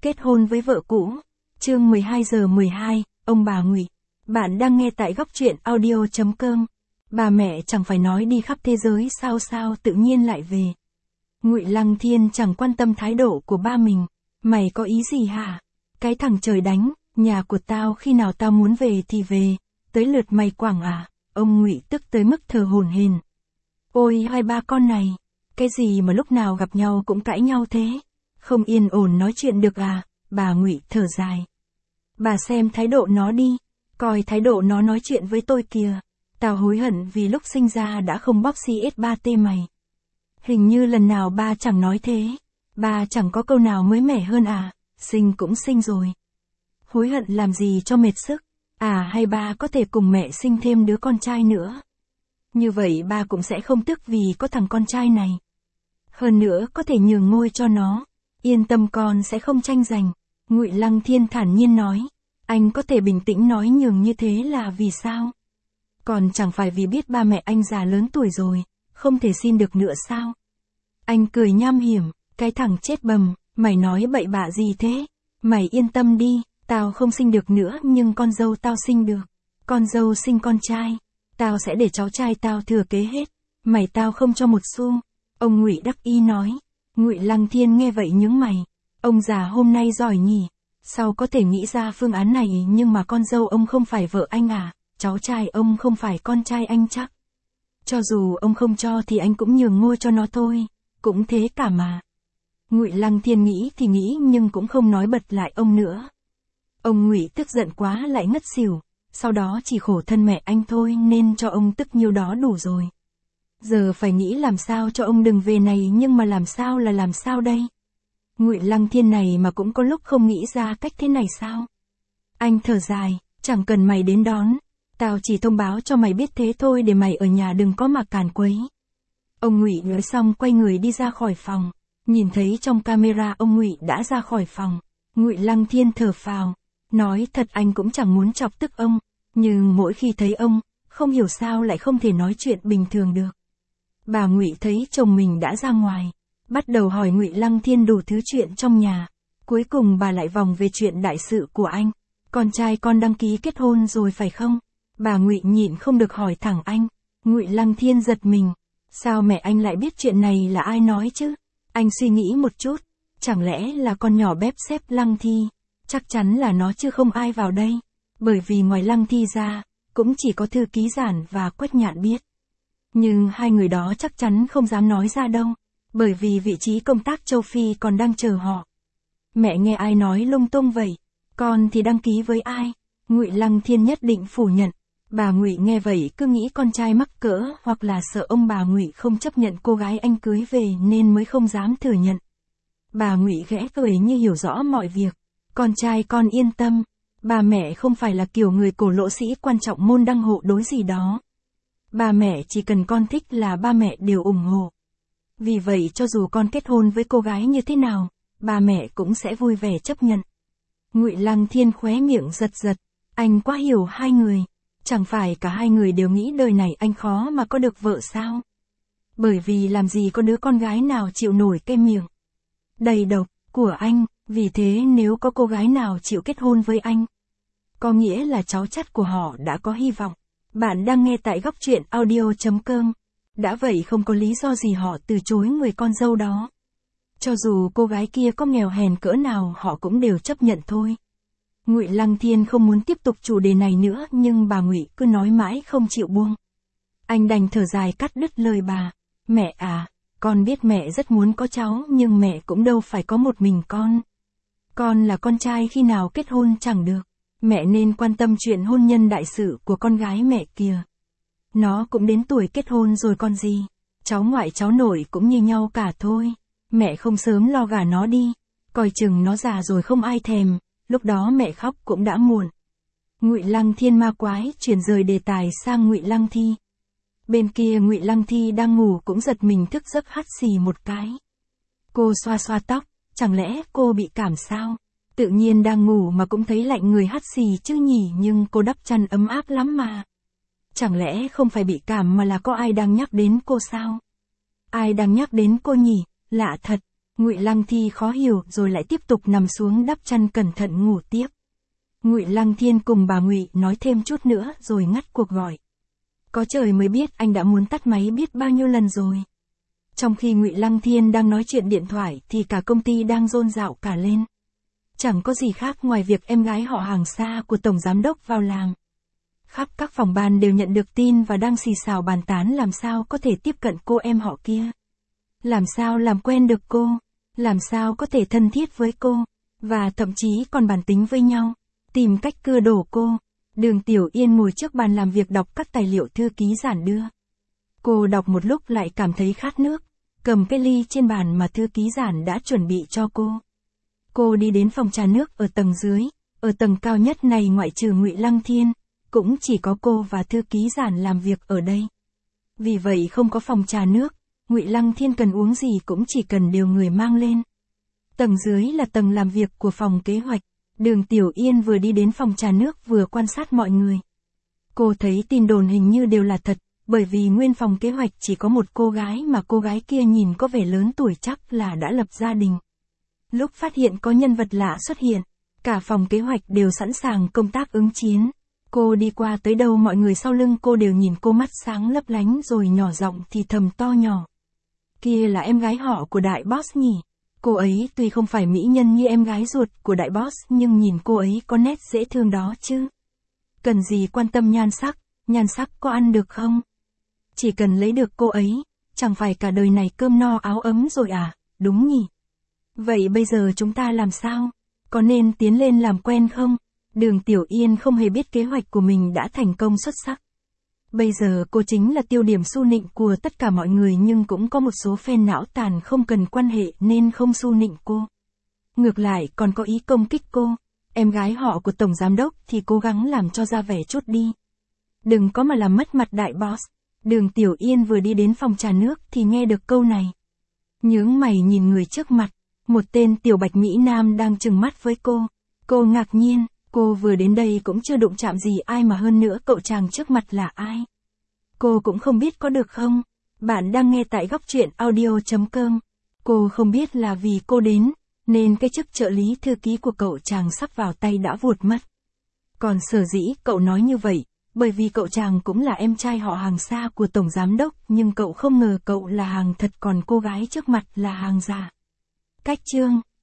Kết hôn với vợ cũ. Chương 12 giờ 12, ông bà Ngụy. Bạn đang nghe tại góc truyện audio.com. Bà mẹ chẳng phải nói đi khắp thế giới sao tự nhiên lại về. Ngụy Lăng Thiên chẳng quan tâm thái độ của ba mình. Mày có ý gì hả? Cái thằng trời đánh, nhà của tao khi nào tao muốn về thì về, tới lượt mày quảng à? Ông Ngụy tức tới mức thở hổn hển. Ôi hai ba con này, cái gì mà lúc nào gặp nhau cũng cãi nhau thế? Không yên ổn nói chuyện được à? Bà Ngụy thở dài. Bà xem thái độ nó đi, coi thái độ nó nói chuyện với tôi kìa. Tao hối hận vì lúc sinh ra đã không bóc CS3T mày. Hình như lần nào ba chẳng nói thế. Ba chẳng có câu nào mới mẻ hơn à? Sinh cũng sinh rồi. Hối hận làm gì cho mệt sức? À hay ba có thể cùng mẹ sinh thêm đứa con trai nữa. Như vậy ba cũng sẽ không tức vì có thằng con trai này. Hơn nữa có thể nhường ngôi cho nó. Yên tâm con sẽ không tranh giành. Ngụy Lăng Thiên thản nhiên nói. Anh có thể bình tĩnh nói nhường như thế là vì sao? Còn chẳng phải vì biết ba mẹ anh già lớn tuổi rồi, không thể xin được nữa sao? Anh cười nham hiểm, cái thằng chết bầm, mày nói bậy bạ gì thế? Mày yên tâm đi, tao không sinh được nữa nhưng con dâu tao sinh được. Con dâu sinh con trai, tao sẽ để cháu trai tao thừa kế hết. Mày tao không cho một xu. Ông Ngụy đắc ý nói. Ngụy Lăng Thiên nghe vậy nhướng mày. Ông già hôm nay giỏi nhỉ. Sao có thể nghĩ ra phương án này nhưng mà con dâu ông không phải vợ anh à? Cháu trai ông không phải con trai anh chắc. Cho dù ông không cho thì anh cũng nhường ngôi cho nó thôi. Cũng thế cả mà. Ngụy Lăng Thiên nghĩ thì nghĩ nhưng cũng không nói bật lại ông nữa. Ông Ngụy tức giận quá lại ngất xỉu. Sau đó chỉ khổ thân mẹ anh thôi nên cho ông tức nhiêu đó đủ rồi. Giờ phải nghĩ làm sao cho ông đừng về này nhưng mà làm sao đây? Ngụy Lăng Thiên này mà cũng có lúc không nghĩ ra cách thế này sao? Anh thở dài, chẳng cần mày đến đón. Tao chỉ thông báo cho mày biết thế thôi để mày ở nhà đừng có mà càn quấy. Ông Ngụy nói xong quay người đi ra khỏi phòng. Nhìn thấy trong camera ông Ngụy đã ra khỏi phòng. Ngụy Lăng Thiên thở phào. Nói thật anh cũng chẳng muốn chọc tức ông. Nhưng mỗi khi thấy ông, không hiểu sao lại không thể nói chuyện bình thường được. Bà Ngụy thấy chồng mình đã ra ngoài. Bắt đầu hỏi Ngụy Lăng Thiên đủ thứ chuyện trong nhà. Cuối cùng bà lại vòng về chuyện đại sự của anh. Con trai con đăng ký kết hôn rồi phải không? Bà Ngụy nhịn không được hỏi thẳng anh. Ngụy Lăng Thiên giật mình. Sao mẹ anh lại biết chuyện này là ai nói chứ? Anh suy nghĩ một chút. Chẳng lẽ là con nhỏ bếp xếp Lăng Thi? Chắc chắn là nó chứ không ai vào đây. Bởi vì ngoài Lăng Thi ra, cũng chỉ có thư ký Giản và Quách Nhạn biết. Nhưng hai người đó chắc chắn không dám nói ra đâu. Bởi vì vị trí công tác châu Phi còn đang chờ họ. Mẹ nghe ai nói lung tung vậy? Con thì đăng ký với ai? Ngụy Lăng Thiên nhất định phủ nhận. Bà Ngụy nghe vậy cứ nghĩ con trai mắc cỡ hoặc là sợ ông bà Ngụy không chấp nhận cô gái anh cưới về nên mới không dám thừa nhận. Bà Ngụy khẽ cười như hiểu rõ mọi việc. Con trai con yên tâm. Bà mẹ không phải là kiểu người cổ lỗ sĩ quan trọng môn đăng hộ đối gì đó. Bà mẹ chỉ cần con thích là ba mẹ đều ủng hộ. Vì vậy cho dù con kết hôn với cô gái như thế nào, bà mẹ cũng sẽ vui vẻ chấp nhận. Ngụy Lăng Thiên khóe miệng giật giật. Anh quá hiểu hai người. Chẳng phải cả hai người đều nghĩ đời này anh khó mà có được vợ sao? Bởi vì làm gì có đứa con gái nào chịu nổi cái miệng đầy độc của anh. Vì thế nếu có cô gái nào chịu kết hôn với anh, có nghĩa là cháu chắt của họ đã có hy vọng. Bạn đang nghe tại góc truyện audio.com. Đã vậy không có lý do gì họ từ chối người con dâu đó. Cho dù cô gái kia có nghèo hèn cỡ nào họ cũng đều chấp nhận thôi. Ngụy Lăng Thiên không muốn tiếp tục chủ đề này nữa nhưng bà Ngụy cứ nói mãi không chịu buông. Anh đành thở dài cắt đứt lời bà. Mẹ à, con biết mẹ rất muốn có cháu nhưng mẹ cũng đâu phải có một mình con. Con là con trai khi nào kết hôn chẳng được. Mẹ nên quan tâm chuyện hôn nhân đại sự của con gái mẹ kìa. Nó cũng đến tuổi kết hôn rồi con gì. Cháu ngoại cháu nội cũng như nhau cả thôi. Mẹ không sớm lo gả nó đi. Coi chừng nó già rồi không ai thèm. Lúc đó mẹ khóc cũng đã muộn. Ngụy Lăng Thiên ma quái chuyển rời đề tài sang Ngụy Lăng Thi. Bên kia Ngụy Lăng Thi đang ngủ cũng giật mình thức giấc hắt xì một cái. Cô xoa xoa tóc. Chẳng lẽ cô bị cảm sao? Tự nhiên đang ngủ mà cũng thấy lạnh người hắt xì chứ nhỉ, nhưng cô đắp chăn ấm áp lắm mà. Chẳng lẽ không phải bị cảm mà là có ai đang nhắc đến cô sao? Ai đang nhắc đến cô nhỉ? Lạ thật. Ngụy Lăng Thi khó hiểu rồi lại tiếp tục nằm xuống đắp chăn cẩn thận ngủ tiếp. Ngụy Lăng Thiên cùng bà Ngụy nói thêm chút nữa rồi ngắt cuộc gọi. Có trời mới biết anh đã muốn tắt máy biết bao nhiêu lần rồi. Trong khi Ngụy Lăng Thiên đang nói chuyện điện thoại thì cả công ty đang rôn rạo cả lên. Chẳng có gì khác ngoài việc em gái họ hàng xa của Tổng Giám đốc vào làng. Khắp các phòng ban đều nhận được tin và đang xì xào bàn tán làm sao có thể tiếp cận cô em họ kia. Làm sao làm quen được cô, làm sao có thể thân thiết với cô, và thậm chí còn bàn tính với nhau, tìm cách cưa đổ cô. Đường Tiểu Yên ngồi trước bàn làm việc đọc các tài liệu thư ký giản đưa. Cô đọc một lúc lại cảm thấy khát nước, cầm cái ly trên bàn mà thư ký giản đã chuẩn bị cho cô. Cô đi đến phòng trà nước ở tầng dưới, ở tầng cao nhất này ngoại trừ Ngụy Lăng Thiên, cũng chỉ có cô và thư ký giản làm việc ở đây. Vì vậy không có phòng trà nước, Ngụy Lăng Thiên cần uống gì cũng chỉ cần điều người mang lên. Tầng dưới là tầng làm việc của phòng kế hoạch. Đường Tiểu Yên vừa đi đến phòng trà nước vừa quan sát mọi người. Cô thấy tin đồn hình như đều là thật, bởi vì nguyên phòng kế hoạch chỉ có một cô gái mà cô gái kia nhìn có vẻ lớn tuổi chắc là đã lập gia đình. Lúc phát hiện có nhân vật lạ xuất hiện, cả phòng kế hoạch đều sẵn sàng công tác ứng chiến. Cô đi qua tới đâu mọi người sau lưng cô đều nhìn cô mắt sáng lấp lánh rồi nhỏ giọng thì thầm to nhỏ. Kia là em gái họ của đại boss nhỉ? Cô ấy tuy không phải mỹ nhân như em gái ruột của đại boss nhưng nhìn cô ấy có nét dễ thương đó chứ. Cần gì quan tâm nhan sắc có ăn được không? Chỉ cần lấy được cô ấy, chẳng phải cả đời này cơm no áo ấm rồi à, đúng nhỉ? Vậy bây giờ chúng ta làm sao? Có nên tiến lên làm quen không? Đường Tiểu Yên không hề biết kế hoạch của mình đã thành công xuất sắc. Bây giờ cô chính là tiêu điểm su nịnh của tất cả mọi người nhưng cũng có một số fan não tàn không cần quan hệ nên không su nịnh cô. Ngược lại còn có ý công kích cô. Em gái họ của Tổng Giám đốc thì cố gắng làm cho ra vẻ chút đi. Đừng có mà làm mất mặt đại boss. Đường Tiểu Yên vừa đi đến phòng trà nước thì nghe được câu này. Nhướng mày nhìn người trước mặt. Một tên tiểu bạch Mỹ Nam đang trừng mắt với cô. Cô ngạc nhiên. Cô vừa đến đây cũng chưa đụng chạm gì ai mà hơn nữa cậu chàng trước mặt là ai. Cô cũng không biết có được không? Bạn đang nghe tại góc truyện audio.com. Cô không biết là vì cô đến, nên cái chức trợ lý thư ký của cậu chàng sắp vào tay đã vụt mất. Còn sở dĩ cậu nói như vậy, bởi vì cậu chàng cũng là em trai họ hàng xa của Tổng Giám đốc nhưng cậu không ngờ cậu là hàng thật còn cô gái trước mặt là hàng giả. Cách chương